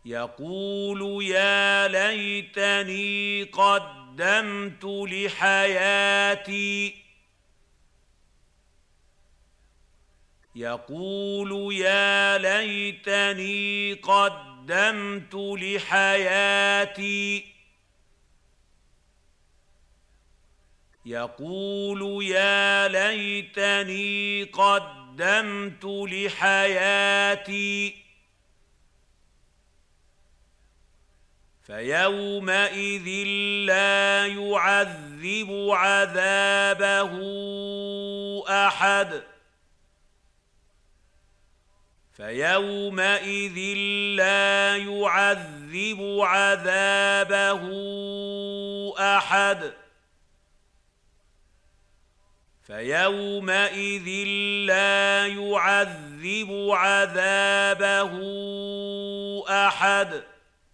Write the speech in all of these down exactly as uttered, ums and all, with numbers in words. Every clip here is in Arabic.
يقول يا ليتني قدمت لحياتي يقول يا ليتني قدمت لحياتي يقول يا ليتني قدمت لحياتي فيومئذ لا يعذب عذابه أحد فيومئذ لا يعذب عذابه أحد فيومئذ لا يعذب عذابه أحد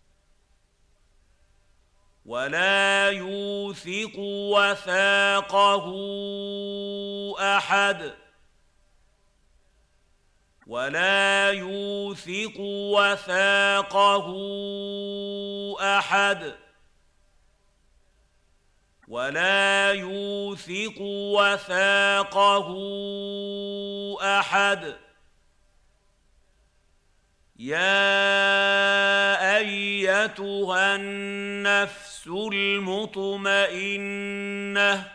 ولا يوثق وثاقه أحد ولا يوثق وثاقه أحد ولا يوثق وثاقه أحد يا أيتها النفس المطمئنة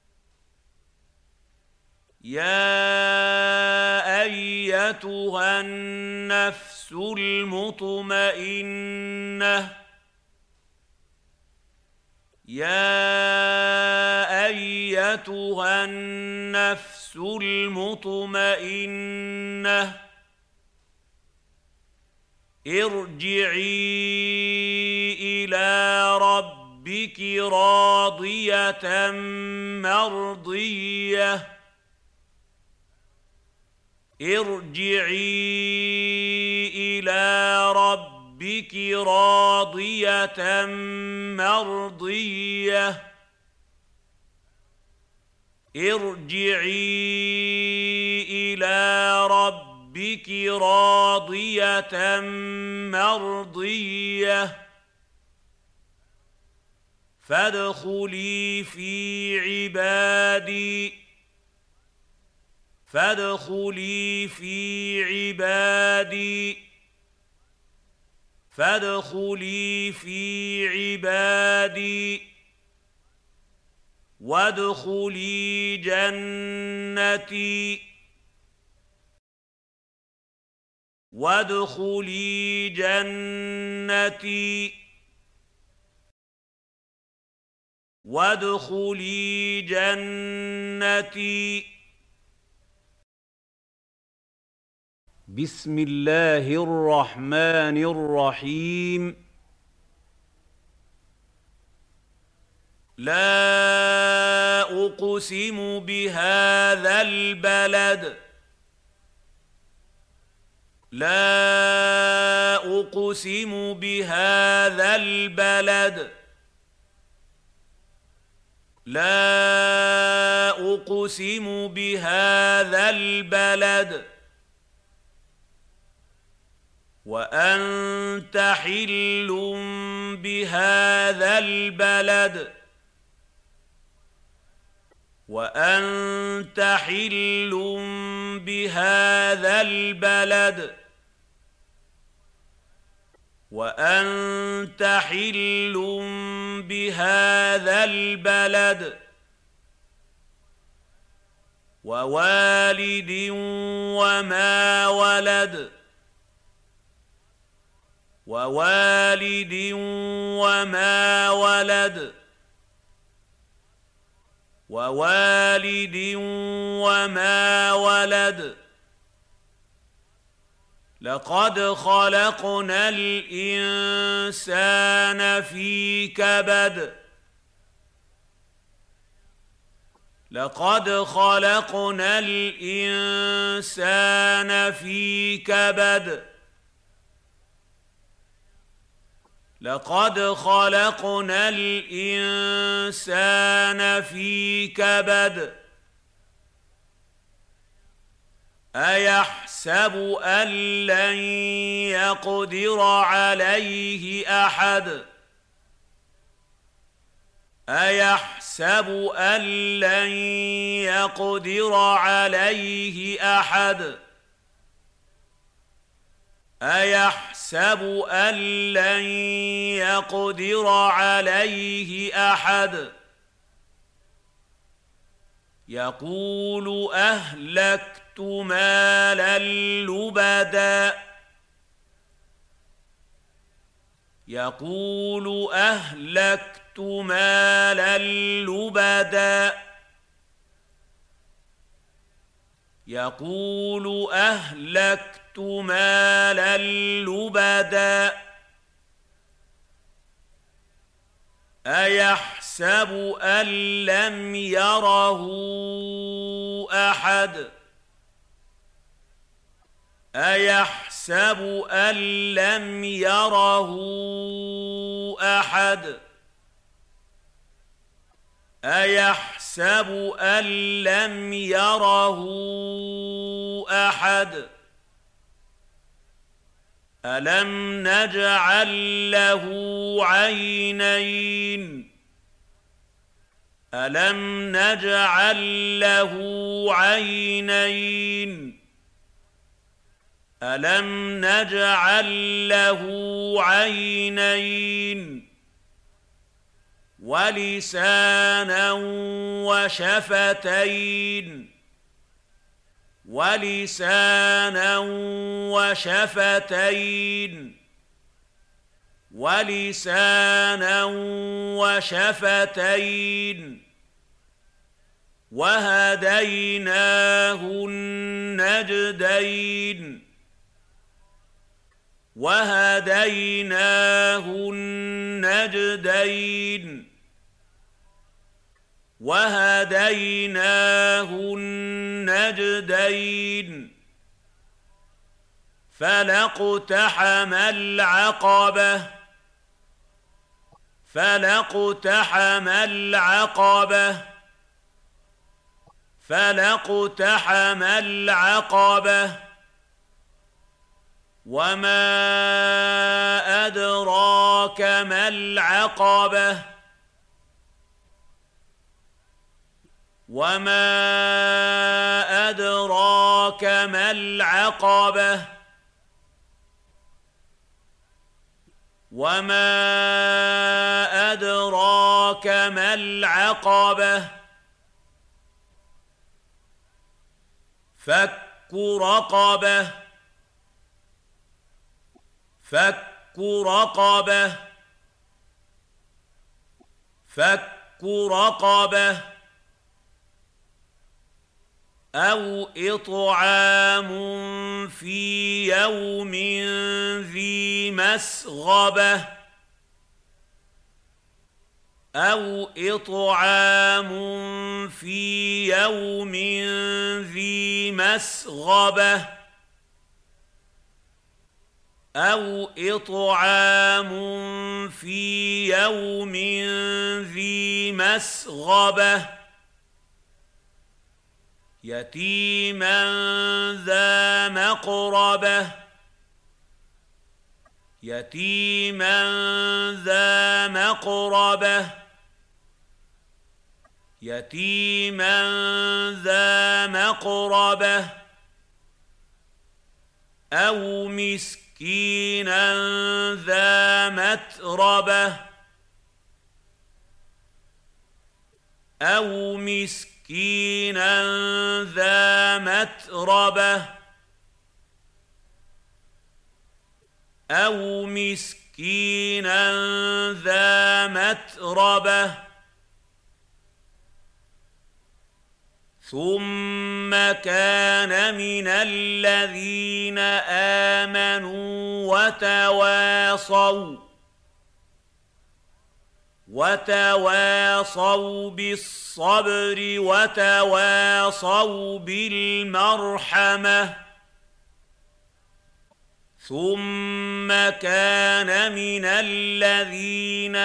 يا أيتها النفس المطمئنة يا أيتها النفس المطمئنة ارجعي إلى ربك راضية مرضية ارجعي إلى ربك راضية مرضية ارجعي إلى ربك راضية مرضية فادخلي في عبادي فادخلي في عبادي فادخلي في عبادي وادخلي جنتي وادخلي جنتي وادخلي جنتي بسم الله الرحمن الرحيم لا أقسم بهذا البلد لا أقسم بهذا البلد لا أقسم بهذا البلد وأنت حل بهذا البلد وأنت حل بهذا البلد وأنت حل بهذا البلد ووالد وما ولد ووالد وما ولد ووالد وما ولد لقد خلقنا الإنسان في كبد لقد خلقنا الإنسان في كبد لقد خلقنا الإنسان في كبد أيحسب أن لن يقدر عليه أحد أيحسب أن لن يقدر عليه أحد أيحسب أن لن يقدر عليه أحد يقول أهلكت مالا لبدا يقول أهلكت مالا لبدا يقول أهلكت مالا لبدا أيحسب أن لم يره أحد أيحسب أن لم يره أحد أيحسب أن لم يره أحد ألم نجعل له عينين ألم نجعل له عينين ألم نجعل له عينين ولسانا وشفتين ولسانا وشفتين ولسانا وشفتين وهديناه النجدين وهديناه النجدين وهديناه النجدين فلاقتحم العقبة فلاقتحم العقبة فلاقتحم العقبة وما أدراك ما العقبة وما أدراك ما العقبة وما أدراك ما العقبة فك رقبة فك رقبة فك رقبة أو إطعام في يوم ذي مسغبة أو إطعام في يوم ذي مسغبة أو إطعام في يوم ذي مسغبة يتيما ذا مقربة يتيما ذا مقربة يتيما ذا مقربة أو مسكينا ذا متربة أو مسكينا مسكينا ذا متربة أو مسكينا ذا متربة ثم كان من الذين آمنوا وتواصوا وتواصوا بالصبر وتواصوا بالمرحمة ثم كان من الذين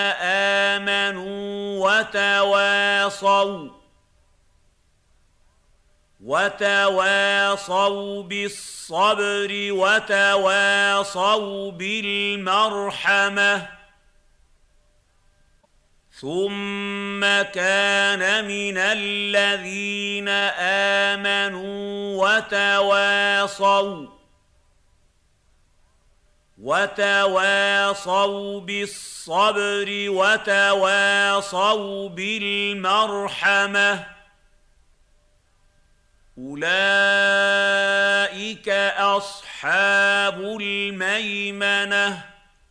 آمنوا وتواصوا وتواصوا بالصبر وتواصوا بالمرحمة ثم كان من الذين آمنوا وتواصوا وتواصوا بالصبر وتواصوا بالمرحمة أولئك أصحاب الميمنة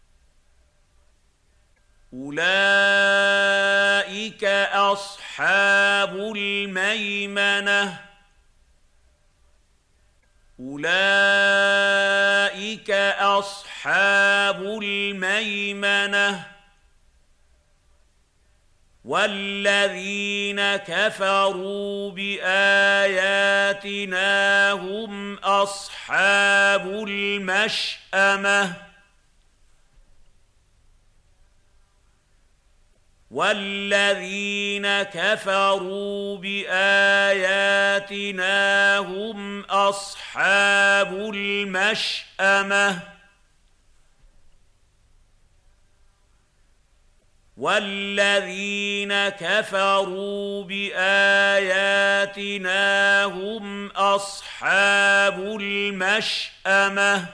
أولئك أصحاب الميمنة أولئك أصحاب الميمنة والذين كفروا بآياتنا هم أصحاب المشأمة والذين كفروا بآياتنا هم أصحاب المشأمة والذين كفروا بآياتنا هم أصحاب المشأمة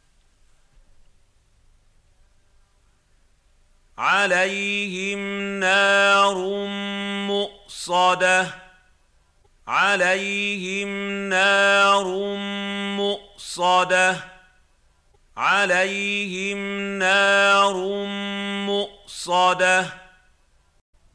عليهم نار مؤصدة عليهم نار مؤصدة عليهم نار مؤصدة